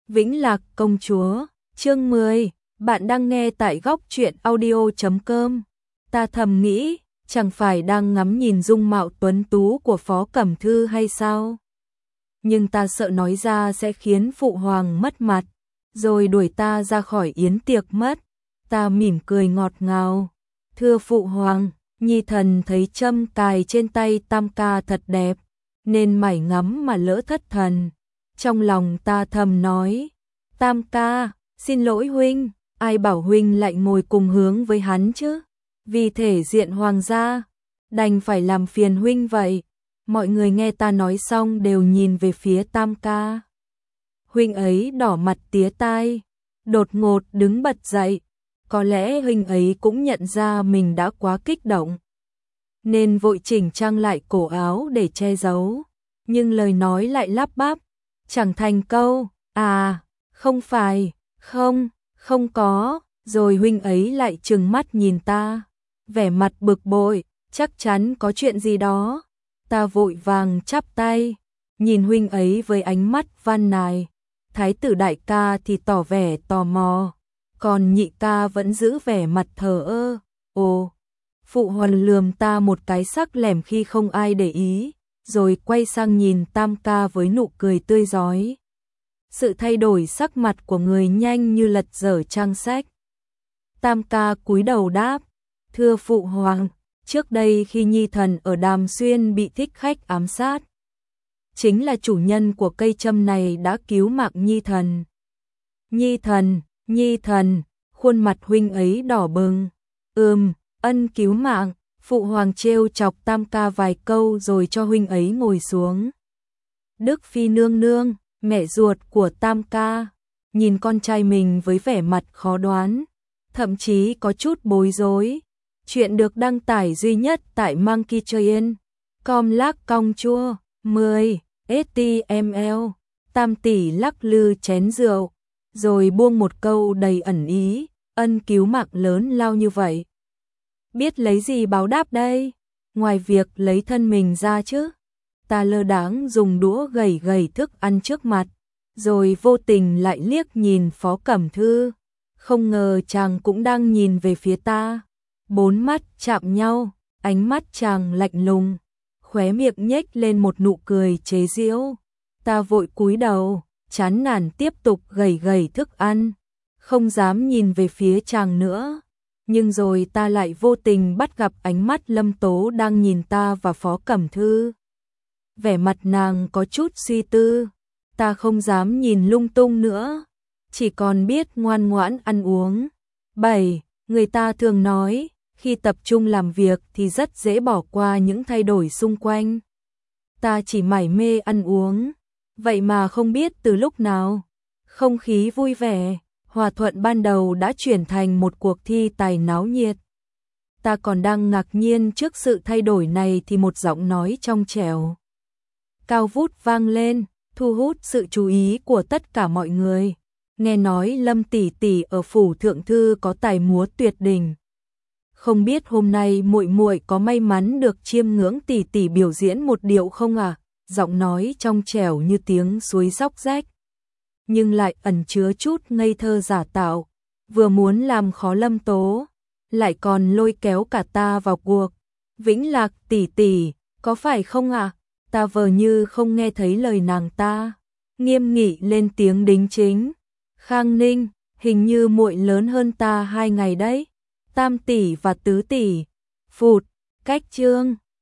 Vĩnh Lạc công chúa, chương 10, bạn đang nghe tại góc truyện audio.com. Ta thầm nghĩ, chẳng phải đang ngắm nhìn dung mạo tuấn tú của Phó Cẩm Thư hay sao? Nhưng ta sợ nói ra sẽ khiến phụ hoàng mất mặt, rồi đuổi ta ra khỏi yến tiệc mất. Ta mỉm cười ngọt ngào. Thưa phụ hoàng, nhi thần thấy châm cài trên tay Tam ca thật đẹp, nên mải ngắm mà lỡ thất thần. Trong lòng ta thầm nói, Tam ca, xin lỗi huynh, ai bảo huynh lại ngồi cùng hướng với hắn chứ? Vì thể diện hoàng gia, đành phải làm phiền huynh vậy. Mọi người nghe ta nói xong đều nhìn về phía Tam ca. Huynh ấy đỏ mặt tía tai, đột ngột đứng bật dậy. Có lẽ huynh ấy cũng nhận ra mình đã quá kích động, nên vội chỉnh trang lại cổ áo để che giấu. Nhưng lời nói lại lắp bắp, chẳng thành câu, không phải, không có. Rồi huynh ấy lại trừng mắt nhìn ta, vẻ mặt bực bội, chắc chắn có chuyện gì đó. Ta vội vàng chắp tay, nhìn huynh ấy với ánh mắt van nài. Thái tử đại ca thì tỏ vẻ tò mò, còn nhị ca vẫn giữ vẻ mặt thờ ơ. Ồ, phụ hoàng lườm ta một cái sắc lẻm khi không ai để ý, rồi quay sang nhìn Tam ca với nụ cười tươi rói. Sự thay đổi sắc mặt của người nhanh như lật dở trang sách. Tam ca cúi đầu đáp, thưa phụ hoàng, trước đây khi nhi thần ở Đàm Xuyên bị thích khách ám sát, chính là chủ nhân của cây châm này đã cứu mạng nhi thần. Nhi thần, khuôn mặt huynh ấy đỏ bừng. Ân cứu mạng. Phụ hoàng trêu chọc Tam ca vài câu rồi cho huynh ấy ngồi xuống. Đức Phi nương nương, mẹ ruột của Tam ca, nhìn con trai mình với vẻ mặt khó đoán, thậm chí có chút bối rối. Chuyện được đăng tải duy nhất tại monkeytrain.com. Lác cong chua 10 HTML. Tam tỷ lắc lư chén rượu, rồi buông một câu đầy ẩn ý, ân cứu mạng lớn lao như vậy, biết lấy gì báo đáp đây, ngoài việc lấy thân mình ra chứ. Ta lơ đãng dùng đũa gẩy thức ăn trước mặt, rồi vô tình lại liếc nhìn Phó Cẩm Thư. Không ngờ chàng cũng đang nhìn về phía ta. Bốn mắt chạm nhau, ánh mắt chàng lạnh lùng, khóe miệng nhếch lên một nụ cười chế giễu. Ta vội cúi đầu, chán nản tiếp tục gẩy thức ăn, không dám nhìn về phía chàng nữa. Nhưng rồi ta lại vô tình bắt gặp ánh mắt Lâm Tố đang nhìn ta và Phó Cẩm Thư. Vẻ mặt nàng có chút suy tư. Ta không dám nhìn lung tung nữa, chỉ còn biết ngoan ngoãn ăn uống. 7. Người ta thường nói, khi tập trung làm việc thì rất dễ bỏ qua những thay đổi xung quanh. Ta chỉ mải mê ăn uống, vậy mà không biết từ lúc nào, không khí vui vẻ, hòa thuận ban đầu đã chuyển thành một cuộc thi tài náo nhiệt. Ta còn đang ngạc nhiên trước sự thay đổi này thì một giọng nói trong trẻo, cao vút vang lên, thu hút sự chú ý của tất cả mọi người. Nghe nói Lâm tỷ tỷ ở phủ thượng thư có tài múa tuyệt đỉnh. Không biết hôm nay muội muội có may mắn được chiêm ngưỡng tỷ tỷ biểu diễn một điệu không à? Giọng nói trong trẻo như tiếng suối róc rách, nhưng lại ẩn chứa chút ngây thơ giả tạo, vừa muốn làm khó Lâm Tố, lại còn lôi kéo cả ta vào cuộc. Vĩnh Lạc tỷ tỷ, có phải không ạ? Ta vờ như không nghe thấy lời nàng ta, nghiêm nghị lên tiếng đính chính. Khang Ninh, hình như muội lớn hơn ta 2 ngày đấy. Tam tỷ và tứ tỷ. Phụt, cách chương.